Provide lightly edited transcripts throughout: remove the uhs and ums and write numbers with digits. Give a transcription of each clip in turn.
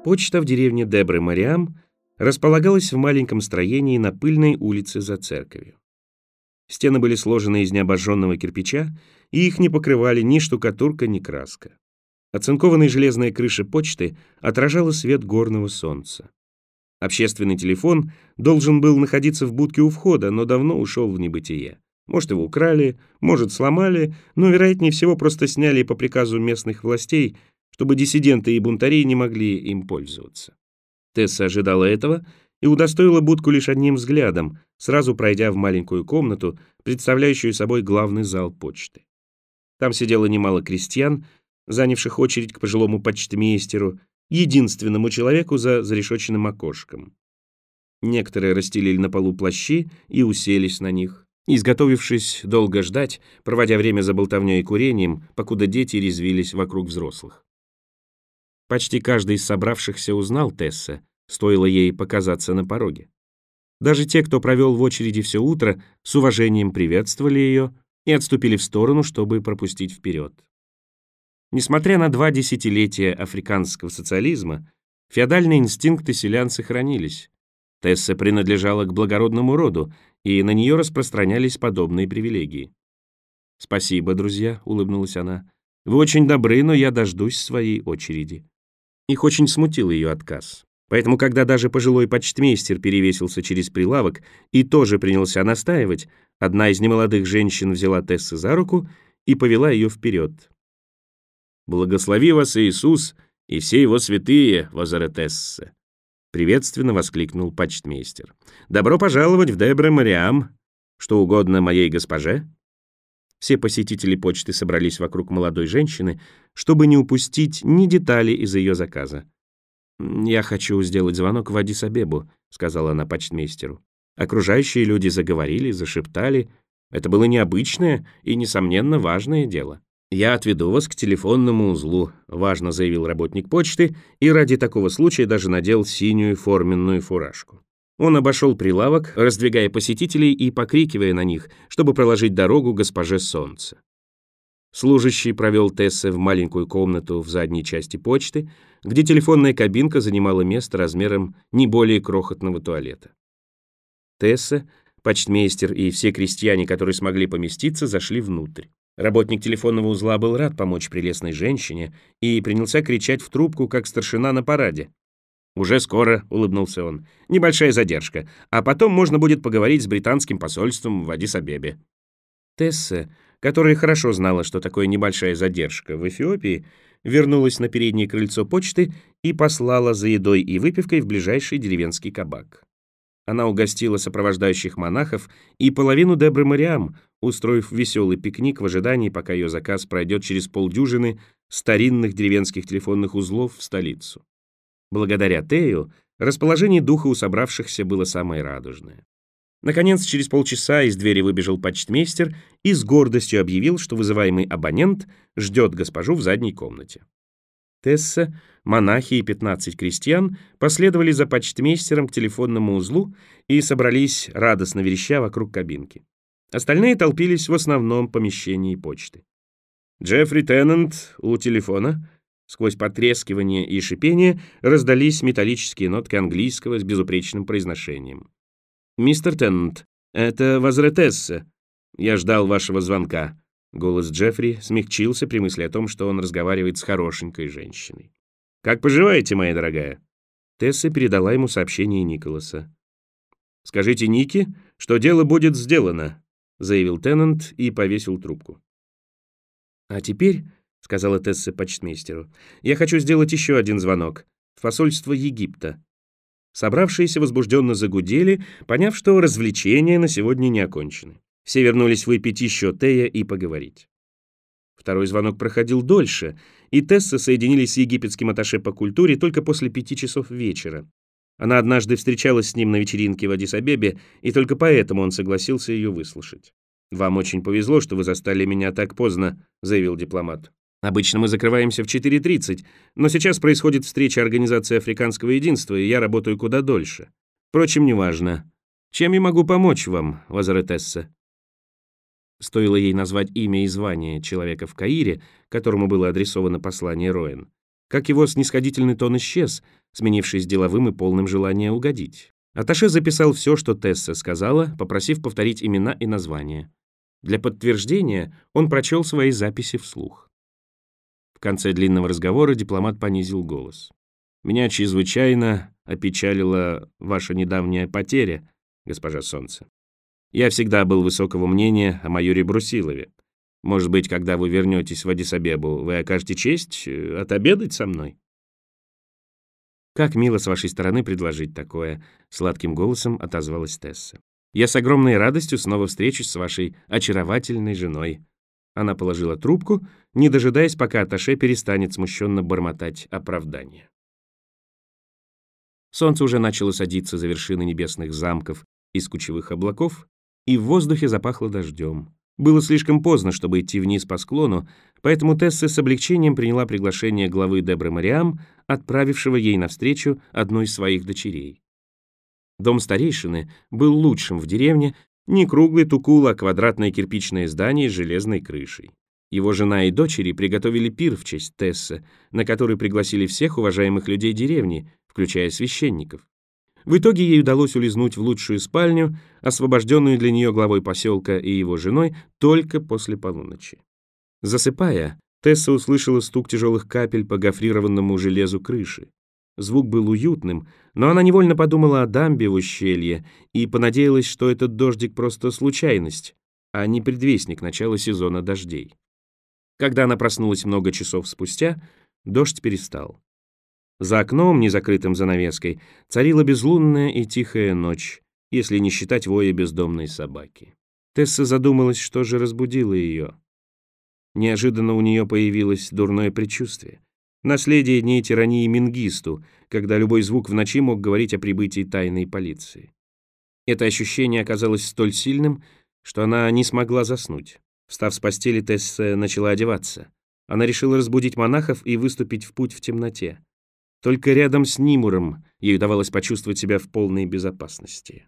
Почта в деревне Дебре-Мариам располагалась в маленьком строении на пыльной улице за церковью. Стены были сложены из необожженного кирпича, и их не покрывали ни штукатурка, ни краска. Оцинкованная железная крыша почты отражала свет горного солнца. Общественный телефон должен был находиться в будке у входа, но давно ушел в небытие. Может, его украли, может, сломали, но, вероятнее всего, просто сняли по приказу местных властей, чтобы диссиденты и бунтари не могли им пользоваться. Тесса ожидала этого и удостоила будку лишь одним взглядом, сразу пройдя в маленькую комнату, представляющую собой главный зал почты. Там сидело немало крестьян, занявших очередь к пожилому почтмейстеру, единственному человеку за зарешоченным окошком. Некоторые расстелили на полу плащи и уселись на них, изготовившись долго ждать, проводя время за болтовней и курением, покуда дети резвились вокруг взрослых. Почти каждый из собравшихся узнал Тесса, стоило ей показаться на пороге. Даже те, кто провел в очереди все утро, с уважением приветствовали ее и отступили в сторону, чтобы пропустить вперед. Несмотря на 2 десятилетия африканского социализма, феодальные инстинкты селян сохранились. Тесса принадлежала к благородному роду, и на нее распространялись подобные привилегии. «Спасибо, друзья», — улыбнулась она. «Вы очень добры, но я дождусь своей очереди». Их очень смутил ее отказ. Поэтому, когда даже пожилой почтмейстер перевесился через прилавок и тоже принялся настаивать, одна из немолодых женщин взяла Тессу за руку и повела ее вперед. «Благослови вас Иисус и все его святые, Возаретессе!» Приветственно воскликнул почтмейстер. «Добро пожаловать в Дебре-Мариам! Что угодно моей госпоже?» Все посетители почты собрались вокруг молодой женщины, чтобы не упустить ни детали из ее заказа. «Я хочу сделать звонок в Аддис-Абебу», — сказала она почтмейстеру. Окружающие люди заговорили, зашептали. Это было необычное и, несомненно, важное дело. «Я отведу вас к телефонному узлу», — важно заявил работник почты и ради такого случая даже надел синюю форменную фуражку. Он обошел прилавок, раздвигая посетителей и покрикивая на них, чтобы проложить дорогу госпоже Солнце. Служащий провел Тессе в маленькую комнату в задней части почты, где телефонная кабинка занимала место размером не более крохотного туалета. Тесса, почтмейстер и все крестьяне, которые смогли поместиться, зашли внутрь. Работник телефонного узла был рад помочь прелестной женщине и принялся кричать в трубку, как старшина на параде. «Уже скоро», — улыбнулся он, — «небольшая задержка, а потом можно будет поговорить с британским посольством в Аддис-Абебе». Тесса, которая хорошо знала, что такое небольшая задержка в Эфиопии, вернулась на переднее крыльцо почты и послала за едой и выпивкой в ближайший деревенский кабак. Она угостила сопровождающих монахов и половину Дебре-Мариам, устроив веселый пикник в ожидании, пока ее заказ пройдет через полдюжины старинных деревенских телефонных узлов в столицу. Благодаря Тею расположение духа у собравшихся было самое радужное. Наконец, через полчаса из двери выбежал почтмейстер и с гордостью объявил, что вызываемый абонент ждет госпожу в задней комнате. Тесса, монахи и 15 крестьян последовали за почтмейстером к телефонному узлу и собрались, радостно вереща, вокруг кабинки. Остальные толпились в основном помещении почты. «Джеффри Теннант у телефона». Сквозь потрескивание и шипение раздались металлические нотки английского с безупречным произношением. «Мистер Теннант, это Возаретессе. Я ждал вашего звонка». Голос Джеффри смягчился при мысли о том, что он разговаривает с хорошенькой женщиной. «Как поживаете, моя дорогая?» Тесса передала ему сообщение Николаса. «Скажите Нике, что дело будет сделано», — заявил Теннант и повесил трубку. «А теперь», — сказала Тесса почтмейстеру, — «я хочу сделать еще один звонок в посольство Египта». Собравшиеся возбужденно загудели, поняв, что развлечения на сегодня не окончены. Все вернулись выпить еще тея и поговорить. Второй звонок проходил дольше, и Тесса соединились с египетским атташе по культуре только после 5 часов вечера. Она однажды встречалась с ним на вечеринке в Аддис-Абебе, и только поэтому он согласился ее выслушать. «Вам очень повезло, что вы застали меня так поздно», — заявил дипломат. «Обычно мы закрываемся в 4:30, но сейчас происходит встреча Организации Африканского Единства, и я работаю куда дольше. Впрочем, неважно. Чем я могу помочь вам, Возаретессе?» Стоило ей назвать имя и звание человека в Каире, которому было адресовано послание Роэн, как его снисходительный тон исчез, сменившись деловым и полным желания угодить. Атташе записал все, что Тесса сказала, попросив повторить имена и названия. Для подтверждения он прочел свои записи вслух. В конце длинного разговора дипломат понизил голос. «Меня чрезвычайно опечалила ваша недавняя потеря, госпожа Солнце. Я всегда был высокого мнения о майоре Брусилове. Может быть, когда вы вернетесь в Аддис-Абебу, вы окажете честь отобедать со мной?» «Как мило с вашей стороны предложить такое», — сладким голосом отозвалась Тесса. «Я с огромной радостью снова встречусь с вашей очаровательной женой». Она положила трубку, не дожидаясь, пока атташе перестанет смущенно бормотать оправдание. Солнце уже начало садиться за вершины небесных замков из кучевых облаков, и в воздухе запахло дождем. Было слишком поздно, чтобы идти вниз по склону, поэтому Тесса с облегчением приняла приглашение главы Дебры Мариам, отправившего ей навстречу одну из своих дочерей. Дом старейшины был лучшим в деревне, не круглый тукул, а квадратное кирпичное здание с железной крышей. Его жена и дочери приготовили пир в честь Тессы, на который пригласили всех уважаемых людей деревни, включая священников. В итоге ей удалось улизнуть в лучшую спальню, освобожденную для нее главой поселка и его женой, только после полуночи. Засыпая, Тесса услышала стук тяжелых капель по гофрированному железу крыши. Звук был уютным, но она невольно подумала о дамбе в ущелье и понадеялась, что этот дождик просто случайность, а не предвестник начала сезона дождей. Когда она проснулась много часов спустя, дождь перестал. За окном, не закрытым занавеской, царила безлунная и тихая ночь, если не считать воя бездомной собаки. Тесса задумалась, что же разбудило ее. Неожиданно у нее появилось дурное предчувствие. Наследие дней тирании Менгисту, когда любой звук в ночи мог говорить о прибытии тайной полиции. Это ощущение оказалось столь сильным, что она не смогла заснуть. Встав с постели, Тесса начала одеваться. Она решила разбудить монахов и выступить в путь в темноте. Только рядом с Нимуром ей удавалось почувствовать себя в полной безопасности.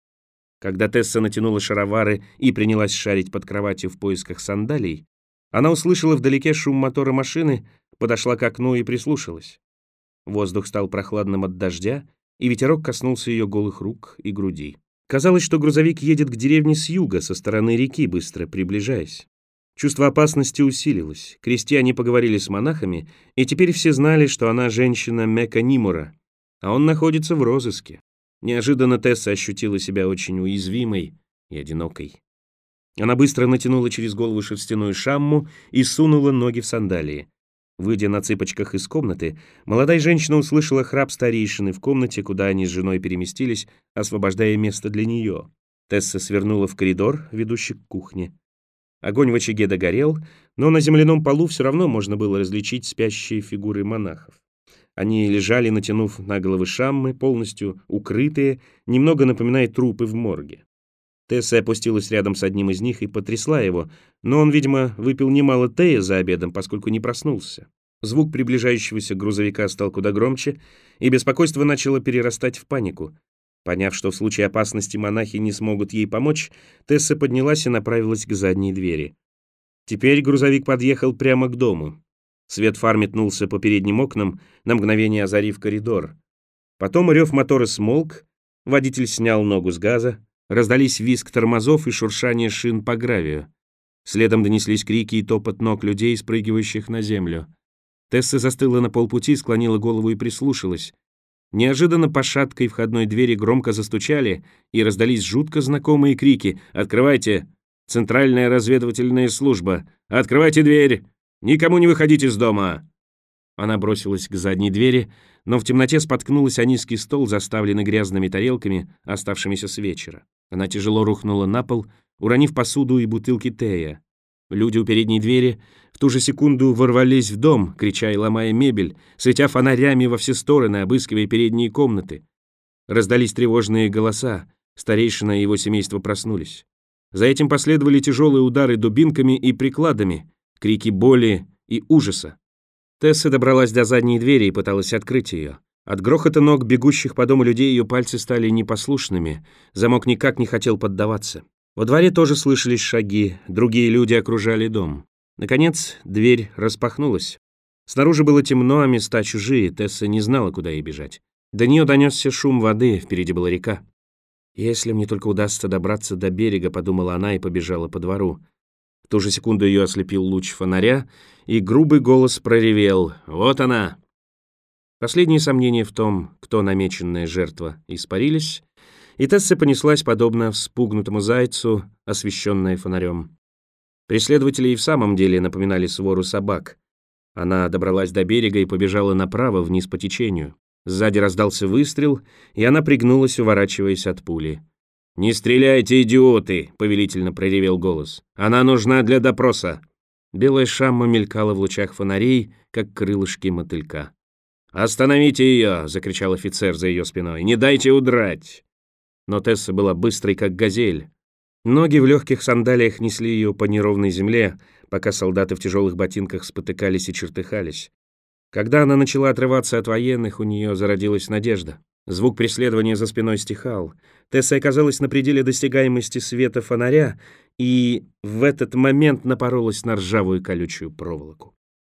Когда Тесса натянула шаровары и принялась шарить под кроватью в поисках сандалий, она услышала вдалеке шум мотора машины, подошла к окну и прислушалась. Воздух стал прохладным от дождя, и ветерок коснулся ее голых рук и груди. Казалось, что грузовик едет к деревне с юга, со стороны реки, быстро приближаясь. Чувство опасности усилилось. Крестьяне поговорили с монахами, и теперь все знали, что она женщина Мека Нимура, а он находится в розыске. Неожиданно Тесса ощутила себя очень уязвимой и одинокой. Она быстро натянула через голову шерстяную шамму и сунула ноги в сандалии. Выйдя на цыпочках из комнаты, молодая женщина услышала храп старейшины в комнате, куда они с женой переместились, освобождая место для нее. Тесса свернула в коридор, ведущий к кухне. Огонь в очаге догорел, но на земляном полу все равно можно было различить спящие фигуры монахов. Они лежали, натянув на головы шаммы, полностью укрытые, немного напоминая трупы в морге. Тесса опустилась рядом с одним из них и потрясла его, но он, видимо, выпил немало тея за обедом, поскольку не проснулся. Звук приближающегося грузовика стал куда громче, и беспокойство начало перерастать в панику. Поняв, что в случае опасности монахи не смогут ей помочь, Тесса поднялась и направилась к задней двери. Теперь грузовик подъехал прямо к дому. Свет фар метнулся по передним окнам, на мгновение озарив коридор. Потом рев мотора смолк, водитель снял ногу с газа, раздались визг тормозов и шуршание шин по гравию. Следом донеслись крики и топот ног людей, спрыгивающих на землю. Тесса застыла на полпути, склонила голову и прислушалась. Неожиданно по шаткой входной двери громко застучали, и раздались жутко знакомые крики: «Открывайте! Центральная разведывательная служба! Открывайте дверь! Никому не выходить из дома!» Она бросилась к задней двери, но в темноте споткнулась о низкий стол, заставленный грязными тарелками, оставшимися с вечера. Она тяжело рухнула на пол, уронив посуду и бутылки тея. Люди у передней двери в ту же секунду ворвались в дом, крича и ломая мебель, светя фонарями во все стороны, обыскивая передние комнаты. Раздались тревожные голоса, старейшина и его семейство проснулись. За этим последовали тяжелые удары дубинками и прикладами, крики боли и ужаса. Тесса добралась до задней двери и пыталась открыть ее. От грохота ног бегущих по дому людей ее пальцы стали непослушными, замок никак не хотел поддаваться. Во дворе тоже слышались шаги, другие люди окружали дом. Наконец, дверь распахнулась. Снаружи было темно, а места чужие, Тесса не знала, куда ей бежать. До нее донесся шум воды, впереди была река. «Если мне только удастся добраться до берега», — подумала она и побежала по двору. В ту же секунду ее ослепил луч фонаря, и грубый голос проревел: «Вот она!». Последние сомнения в том, кто намеченная жертва, испарились, и Тесса понеслась, подобно вспугнутому зайцу, освещенная фонарем. Преследователи и в самом деле напоминали свору собак. Она добралась до берега и побежала направо, вниз по течению. Сзади раздался выстрел, и она пригнулась, уворачиваясь от пули. «Не стреляйте, идиоты!» — повелительно проревел голос. «Она нужна для допроса!» Белая шамма мелькала в лучах фонарей, как крылышки мотылька. «Остановите ее!» — закричал офицер за ее спиной. «Не дайте удрать!» Но Тесса была быстрой, как газель. Ноги в легких сандалиях несли ее по неровной земле, пока солдаты в тяжелых ботинках спотыкались и чертыхались. Когда она начала отрываться от военных, у нее зародилась надежда. Звук преследования за спиной стихал. Тесса оказалась на пределе досягаемости света фонаря и в этот момент напоролась на ржавую колючую проволоку.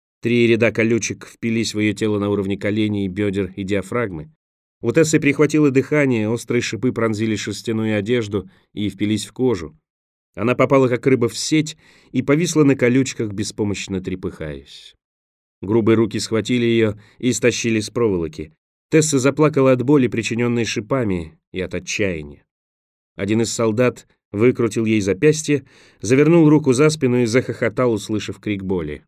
3 ряда колючек впились в ее тело на уровне коленей, бедер и диафрагмы. У Тессы прихватило дыхание, острые шипы пронзили шерстяную одежду и впились в кожу. Она попала как рыба в сеть и повисла на колючках, беспомощно трепыхаясь. Грубые руки схватили ее и стащили с проволоки. Тесса заплакала от боли, причиненной шипами, и от отчаяния. Один из солдат выкрутил ей запястье, завернул руку за спину и захохотал, услышав крик боли.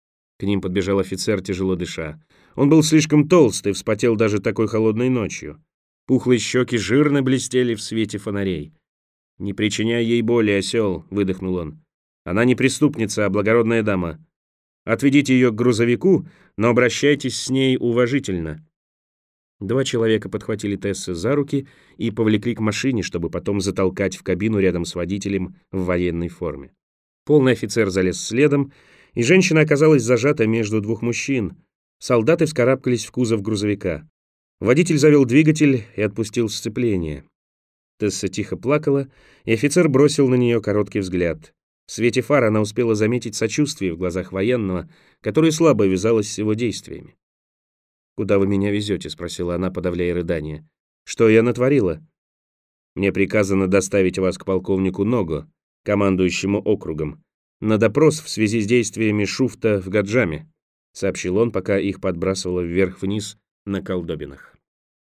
К ним подбежал офицер, тяжело дыша. Он был слишком толст и вспотел даже такой холодной ночью. Пухлые щеки жирно блестели в свете фонарей. «Не причиняй ей боли, осел», — выдохнул он. «Она не преступница, а благородная дама. Отведите ее к грузовику, но обращайтесь с ней уважительно». 2 человека подхватили Тессу за руки и повлекли к машине, чтобы потом затолкать в кабину рядом с водителем в военной форме. Полный офицер залез следом, и женщина оказалась зажата между 2 мужчин. Солдаты вскарабкались в кузов грузовика. Водитель завел двигатель и отпустил сцепление. Тесса тихо плакала, и офицер бросил на нее короткий взгляд. В свете фар она успела заметить сочувствие в глазах военного, которое слабо вязалось с его действиями. «Куда вы меня везете?» — спросила она, подавляя рыдание. «Что я натворила?» «Мне приказано доставить вас к полковнику Ного, командующему округом, на допрос в связи с действиями Шуфта в Гаджаме», — сообщил он, пока их подбрасывало вверх-вниз на колдобинах.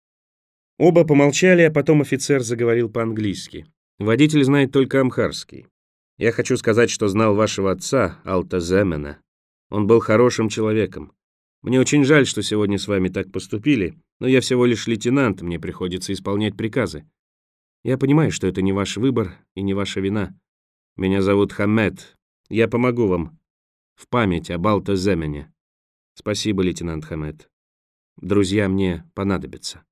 Оба помолчали, а потом офицер заговорил по-английски. «Водитель знает только амхарский. Я хочу сказать, что знал вашего отца, Алта Земена. Он был хорошим человеком. Мне очень жаль, что сегодня с вами так поступили, но я всего лишь лейтенант, мне приходится исполнять приказы. Я понимаю, что это не ваш выбор и не ваша вина. Меня зовут Хамед. Я помогу вам. В память об Алта Земене. Спасибо, лейтенант Хамед. Друзья мне понадобятся».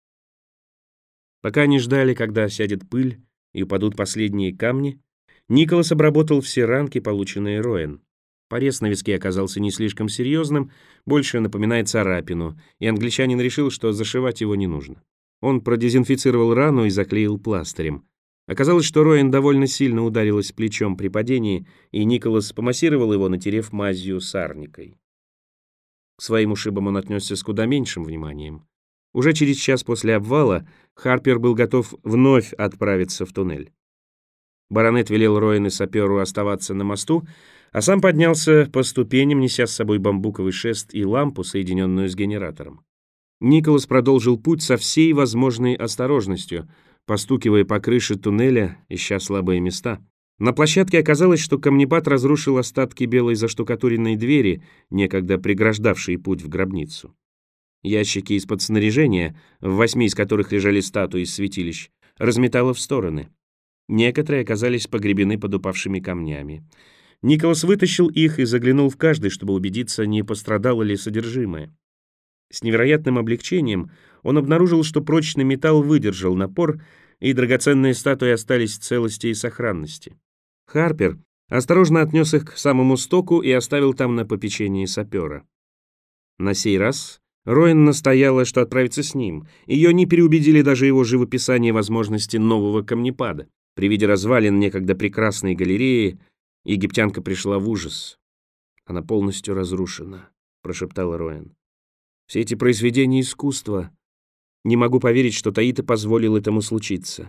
Пока они ждали, когда сядет пыль и упадут последние камни, Николас обработал все ранки, полученные Роэн. Порез на виске оказался не слишком серьезным, больше напоминает царапину, и англичанин решил, что зашивать его не нужно. Он продезинфицировал рану и заклеил пластырем. Оказалось, что Роэн довольно сильно ударилась плечом при падении, и Николас помассировал его, натерев мазью сарникой. К своим ушибам он отнесся с куда меньшим вниманием. Уже через час после обвала Харпер был готов вновь отправиться в туннель. Баронет велел Роэн и саперу оставаться на мосту, а сам поднялся по ступеням, неся с собой бамбуковый шест и лампу, соединенную с генератором. Николас продолжил путь со всей возможной осторожностью, постукивая по крыше туннеля, ища слабые места. На площадке оказалось, что камнепад разрушил остатки белой заштукатуренной двери, некогда преграждавшие путь в гробницу. Ящики из-под снаряжения, в 8 из которых лежали статуи из святилищ, разметало в стороны. Некоторые оказались погребены под упавшими камнями. Николас вытащил их и заглянул в каждый, чтобы убедиться, не пострадало ли содержимое. С невероятным облегчением он обнаружил, что прочный металл выдержал напор, и драгоценные статуи остались в целости и сохранности. Харпер осторожно отнес их к самому стоку и оставил там на попечении сапера. На сей раз Роэн настояла, что отправится с ним. Ее не переубедили даже его живописание возможности нового камнепада. При виде развалин некогда прекрасной галереи египтянка пришла в ужас. «Она полностью разрушена», — прошептал Роэн. «Все эти произведения искусства. Не могу поверить, что Таита позволил этому случиться».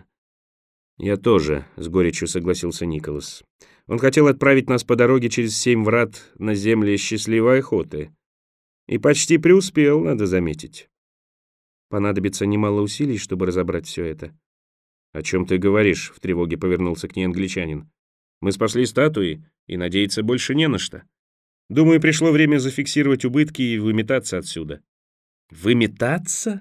«Я тоже», — с горечью согласился Николас. «Он хотел отправить нас по дороге через 7 врат на земли счастливой охоты. И почти преуспел, надо заметить. Понадобится немало усилий, чтобы разобрать все это». «О чем ты говоришь?» — в тревоге повернулся к ней англичанин. «Мы спасли статуи, и надеяться больше не на что. Думаю, пришло время зафиксировать убытки и выметаться отсюда». «Выметаться?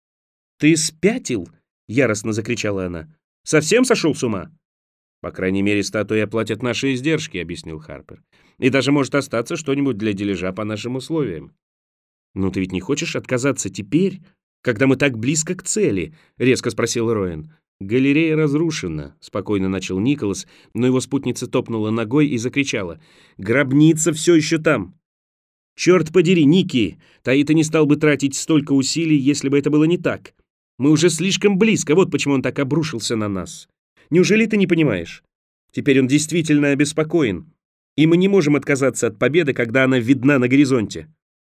Ты спятил?» — яростно закричала она. «Совсем сошел с ума?» «По крайней мере, статуи оплатят наши издержки», — объяснил Харпер. «И даже может остаться что-нибудь для дележа по нашим условиям». «Ну ты ведь не хочешь отказаться теперь, когда мы так близко к цели?» — резко спросил Роэн. «Галерея разрушена», — спокойно начал Николас, но его спутница топнула ногой и закричала. «Гробница все еще там!» «Черт подери, Ники! Таита не стал бы тратить столько усилий, если бы это было не так. Мы уже слишком близко, вот почему он так обрушился на нас. Неужели ты не понимаешь? Теперь он действительно обеспокоен, и мы не можем отказаться от победы, когда она видна на горизонте».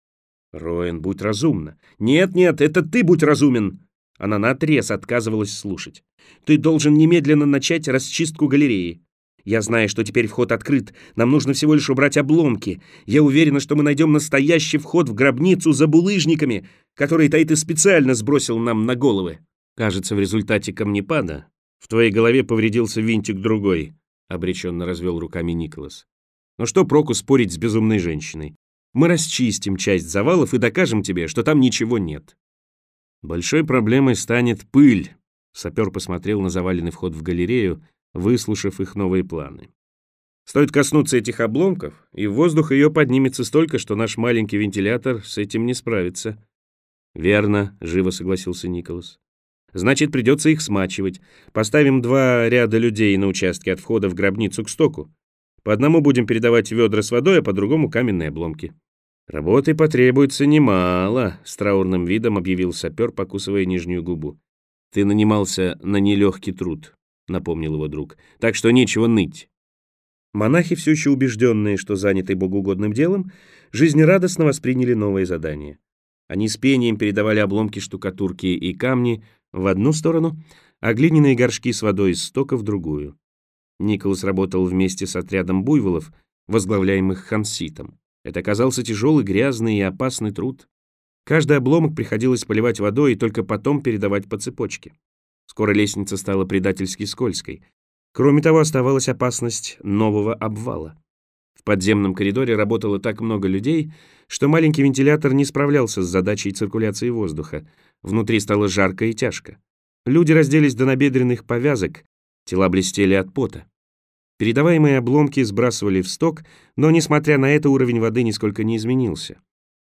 «Роэн, будь разумна». «Нет, это ты будь разумен!» Она наотрез отказывалась слушать. «Ты должен немедленно начать расчистку галереи. Я знаю, что теперь вход открыт. Нам нужно всего лишь убрать обломки. Я уверена, что мы найдем настоящий вход в гробницу за булыжниками, которые Таита специально сбросил нам на головы». «Кажется, в результате камнепада в твоей голове повредился винтик другой», — обреченно развел руками Николас. «Но что проку спорить с безумной женщиной? Мы расчистим часть завалов и докажем тебе, что там ничего нет». «Большой проблемой станет пыль», — сапер посмотрел на заваленный вход в галерею, выслушав их новые планы. «Стоит коснуться этих обломков, и в воздух ее поднимется столько, что наш маленький вентилятор с этим не справится». «Верно», — живо согласился Николас. «Значит, придется их смачивать. Поставим 2 ряда людей на участке от входа в гробницу к стоку. По одному будем передавать ведра с водой, а по другому каменные обломки». «Работы потребуется немало», — с траурным видом объявил сапер, покусывая нижнюю губу. «Ты нанимался на нелегкий труд», — напомнил его друг, — «так что нечего ныть». Монахи, все еще убежденные, что заняты богоугодным делом, жизнерадостно восприняли новое задание. Они с пением передавали обломки штукатурки и камни в одну сторону, а глиняные горшки с водой из стока в другую. Николас работал вместе с отрядом буйволов, возглавляемых Ханситом. Это оказался тяжелый, грязный и опасный труд. Каждый обломок приходилось поливать водой и только потом передавать по цепочке. Скоро лестница стала предательски скользкой. Кроме того, оставалась опасность нового обвала. В подземном коридоре работало так много людей, что маленький вентилятор не справлялся с задачей циркуляции воздуха. Внутри стало жарко и тяжко. Люди разделись до набедренных повязок, тела блестели от пота. Передаваемые обломки сбрасывали в сток, но, несмотря на это, уровень воды нисколько не изменился.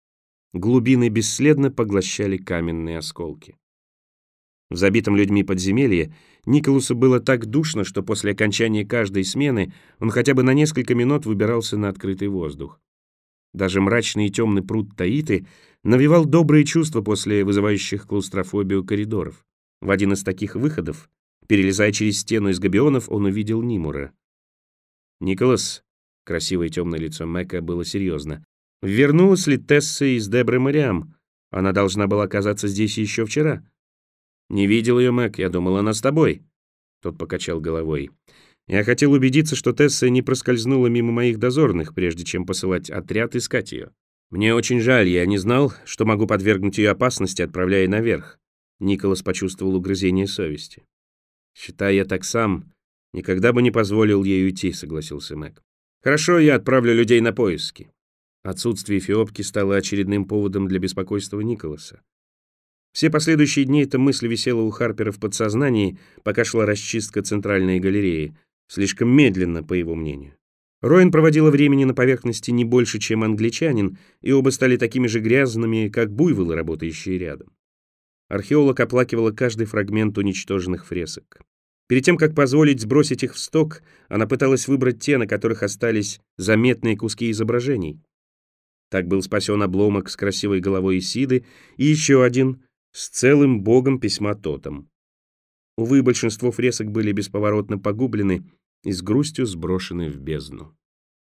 Глубины бесследно поглощали каменные осколки. В забитом людьми подземелье Николасу было так душно, что после окончания каждой смены он хотя бы на несколько минут выбирался на открытый воздух. Даже мрачный и темный пруд Таиты навевал добрые чувства после вызывающих клаустрофобию коридоров. В один из таких выходов, перелезая через стену из габионов, он увидел Нимура. «Николас», — красивое темное лицо Мэка было серьезно, — «вернулась ли Тесса из Дебры Мариам? Она должна была оказаться здесь еще вчера». «Не видел ее, Мэк, я думал, она с тобой». Тот покачал головой. «Я хотел убедиться, что Тесса не проскользнула мимо моих дозорных, прежде чем посылать отряд искать ее. Мне очень жаль, я не знал, что могу подвергнуть ее опасности, отправляя наверх». Николас почувствовал угрызение совести. «Считай, я так сам, никогда бы не позволил ей уйти», — согласился Мэк. «Хорошо, я отправлю людей на поиски». Отсутствие эфиопки стало очередным поводом для беспокойства Николаса. Все последующие дни эта мысль висела у Харпера в подсознании, пока шла расчистка центральной галереи, слишком медленно, по его мнению. Роэн проводила времени на поверхности не больше, чем англичанин, и оба стали такими же грязными, как буйволы, работающие рядом. Археолог оплакивала каждый фрагмент уничтоженных фресок. Перед тем, как позволить сбросить их в сток, она пыталась выбрать те, на которых остались заметные куски изображений. Так был спасен обломок с красивой головой Исиды и еще один с целым богом письма Тотом. Увы, большинство фресок были бесповоротно погублены и с грустью сброшены в бездну.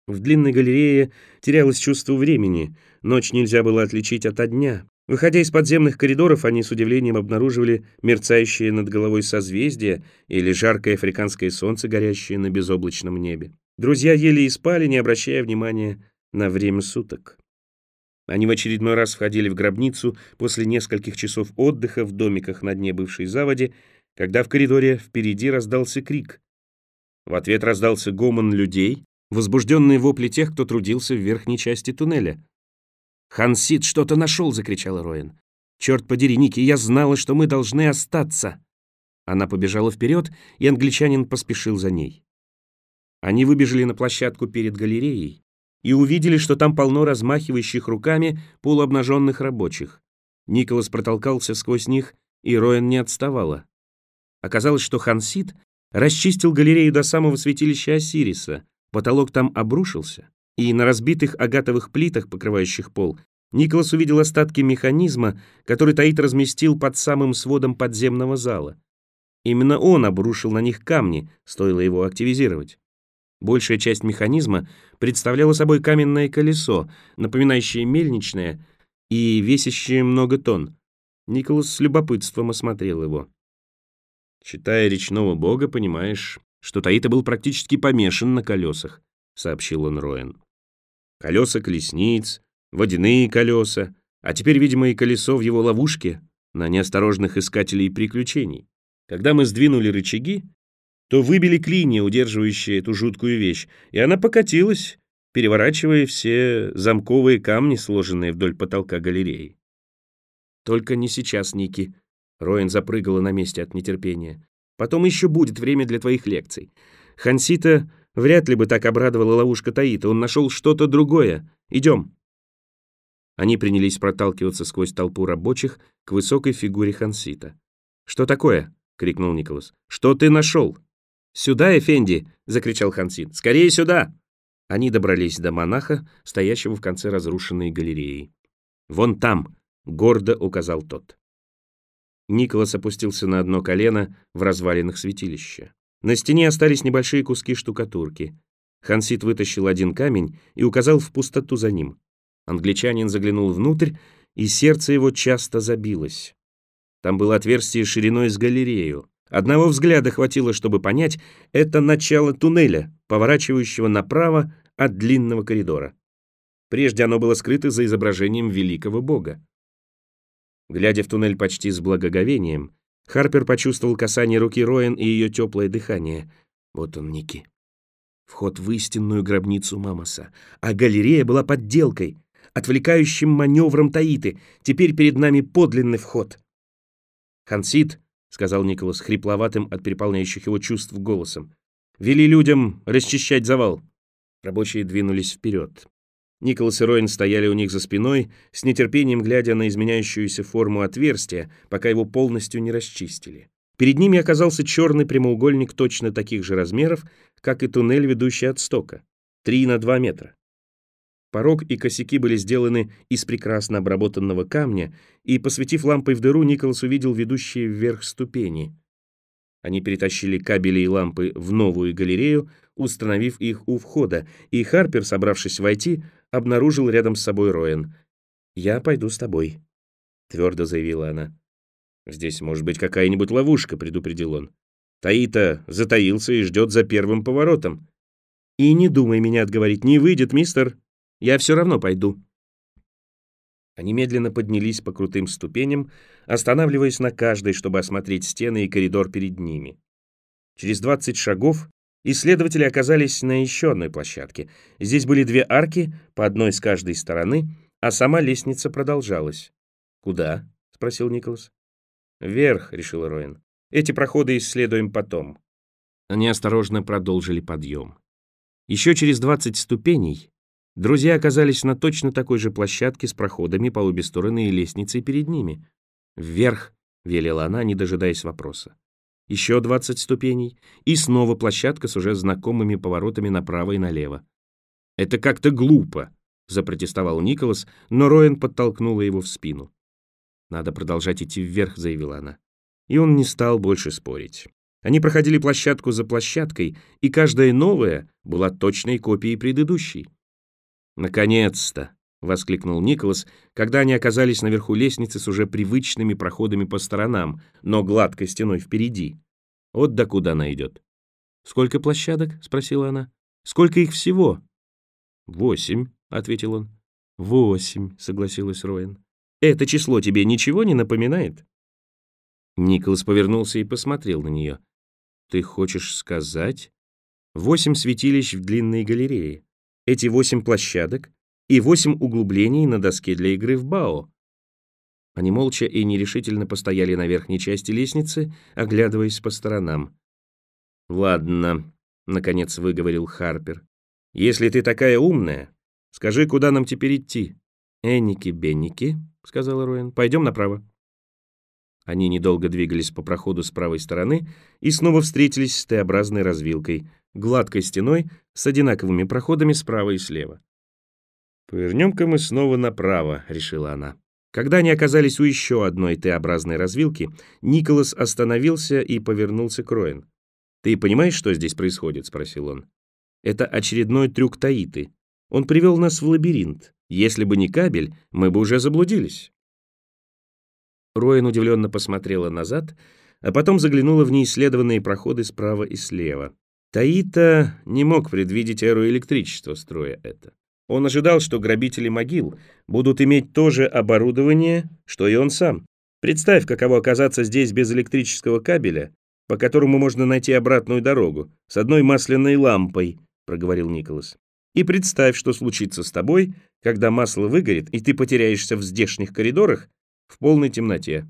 В длинной галерее терялось чувство времени, ночь нельзя было отличить ото дня. Выходя из подземных коридоров, они с удивлением обнаруживали мерцающие над головой созвездия или жаркое африканское солнце, горящее на безоблачном небе. Друзья ели и спали, не обращая внимания на время суток. Они в очередной раз входили в гробницу после нескольких часов отдыха в домиках на дне бывшей заводи, когда в коридоре впереди раздался крик. В ответ раздался гомон людей, возбужденные вопли тех, кто трудился в верхней части туннеля. «Хансит что-то нашел!» — закричала Роэн. «Черт подери, Ники, я знала, что мы должны остаться!» Она побежала вперед, и англичанин поспешил за ней. Они выбежали на площадку перед галереей и увидели, что там полно размахивающих руками полуобнаженных рабочих. Николас протолкался сквозь них, и Роэн не отставала. Оказалось, что Хансит расчистил галерею до самого святилища Осириса, потолок там обрушился, и на разбитых агатовых плитах, покрывающих пол, Николас увидел остатки механизма, который Таит разместил под самым сводом подземного зала. Именно он обрушил на них камни, стоило его активизировать. Большая часть механизма представляла собой каменное колесо, напоминающее мельничное и весящее много тонн. Николас с любопытством осмотрел его. «Читая речного бога, понимаешь, что Таита был практически помешан на колесах», — сообщил он Роэн. «Колеса колесниц, водяные колеса, а теперь, видимо, и колесо в его ловушке на неосторожных искателей приключений. Когда мы сдвинули рычаги, то выбили клинья, удерживающие эту жуткую вещь, и она покатилась, переворачивая все замковые камни, сложенные вдоль потолка галереи. «Только не сейчас, Ники», — Роэн запрыгала на месте от нетерпения. «Потом еще будет время для твоих лекций. Хансита вряд ли бы так обрадовала ловушка Таита, он нашел что-то другое. Идем». Они принялись проталкиваться сквозь толпу рабочих к высокой фигуре Хансита. «Что такое?» — крикнул Николас. «Что ты нашел?» «Сюда, Эфенди!» — закричал Хансит. «Скорее сюда!» Они добрались до монаха, стоящего в конце разрушенной галереи. «Вон там!» — гордо указал тот. Николас опустился на одно колено в развалинах святилища. На стене остались небольшие куски штукатурки. Хансит вытащил один камень и указал в пустоту за ним. Англичанин заглянул внутрь, и сердце его часто забилось. Там было отверстие шириной с галерею. Одного взгляда хватило, чтобы понять, это начало туннеля, поворачивающего направо от длинного коридора. Прежде оно было скрыто за изображением великого бога. Глядя в туннель почти с благоговением, Харпер почувствовал касание руки Роэн и ее теплое дыхание. Вот он, Ники. Вход в истинную гробницу Мамоса. А галерея была подделкой, отвлекающим маневром Таиты. Теперь перед нами подлинный вход. «Хансит», — сказал Николас хрипловатым от переполняющих его чувств голосом, — «вели людям расчищать завал». Рабочие двинулись вперед. Николас и Роэн стояли у них за спиной, с нетерпением глядя на изменяющуюся форму отверстия, пока его полностью не расчистили. Перед ними оказался черный прямоугольник точно таких же размеров, как и туннель, ведущий от стока, 3 на 2 метра. Порог и косяки были сделаны из прекрасно обработанного камня, и, посветив лампой в дыру, Николас увидел ведущие вверх ступени. Они перетащили кабели и лампы в новую галерею, установив их у входа, и Харпер, собравшись войти, обнаружил рядом с собой Роэн. «Я пойду с тобой», — твердо заявила она. «Здесь может быть какая-нибудь ловушка», — предупредил он. «Таита затаился и ждет за первым поворотом». «И не думай меня отговорить, не выйдет, мистер. Я все равно пойду». Они медленно поднялись по крутым ступеням, останавливаясь на каждой, чтобы осмотреть стены и коридор перед ними. Через 20 шагов исследователи оказались на еще одной площадке. Здесь были 2 арки, по одной с каждой стороны, а сама лестница продолжалась. «Куда?» — спросил Николас. «Вверх», — решил Роэн. «Эти проходы исследуем потом». Они осторожно продолжили подъем. Еще через 20 ступеней друзья оказались на точно такой же площадке с проходами по обе стороны и лестницей перед ними. «Вверх», — велела она, не дожидаясь вопроса. Еще 20 ступеней, и снова площадка с уже знакомыми поворотами направо и налево. «Это как-то глупо», — запротестовал Николас, но Роэн подтолкнула его в спину. «Надо продолжать идти вверх», — заявила она. И он не стал больше спорить. Они проходили площадку за площадкой, и каждая новая была точной копией предыдущей. «Наконец-то!» — воскликнул Николас, когда они оказались наверху лестницы с уже привычными проходами по сторонам, но гладкой стеной впереди. Вот докуда она идет. «Сколько площадок?» — спросила она. «Сколько их всего?» «8», — ответил он. «8», — согласилась Роэн. «Это число тебе ничего не напоминает?» Николас повернулся и посмотрел на нее. «Ты хочешь сказать?» 8 святилищ в длинной галерее. Эти 8 площадок и 8 углублений на доске для игры в бао. Они молча и нерешительно постояли на верхней части лестницы, оглядываясь по сторонам. «Ладно», — наконец выговорил Харпер. «Если ты такая умная, скажи, куда нам теперь идти?» «Энники-бенники», — сказала Роэн. «Пойдем направо». Они недолго двигались по проходу с правой стороны и снова встретились с Т-образной развилкой, гладкой стеной с одинаковыми проходами справа и слева. «Повернем-ка мы снова направо», — решила она. Когда они оказались у еще одной Т-образной развилки, Николас остановился и повернулся к Роэн. «Ты понимаешь, что здесь происходит?» — спросил он. «Это очередной трюк Таиты. Он привел нас в лабиринт. Если бы не кабель, мы бы уже заблудились». Роэн удивленно посмотрела назад, а потом заглянула в неисследованные проходы справа и слева. Таита не мог предвидеть эру электричества, строя это. Он ожидал, что грабители могил будут иметь то же оборудование, что и он сам. Представь, каково оказаться здесь без электрического кабеля, по которому можно найти обратную дорогу, с одной масляной лампой, проговорил Николас. И представь, что случится с тобой, когда масло выгорит, и ты потеряешься в здешних коридорах в полной темноте.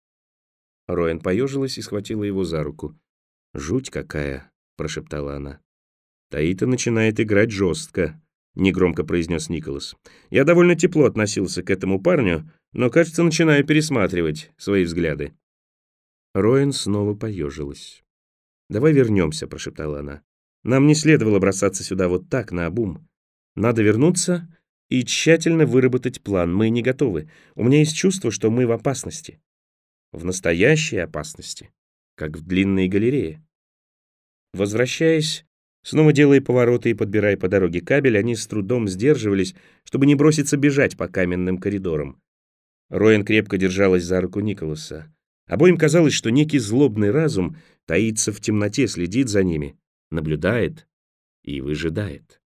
Роэн поежилась и схватила его за руку. «Жуть какая!» — прошептала она. «Таита начинает играть жестко», — негромко произнес Николас. «Я довольно тепло относился к этому парню, но, кажется, начинаю пересматривать свои взгляды». Роэн снова поежилась. «Давай вернемся», — прошептала она. «Нам не следовало бросаться сюда вот так, наобум. Надо вернуться и тщательно выработать план. Мы не готовы. У меня есть чувство, что мы в опасности. В настоящей опасности, как в длинной галерее». Возвращаясь, снова делая повороты и подбирая по дороге кабель, они с трудом сдерживались, чтобы не броситься бежать по каменным коридорам. Роэн крепко держалась за руку Николаса. Обоим казалось, что некий злобный разум таится в темноте, следит за ними, наблюдает и выжидает.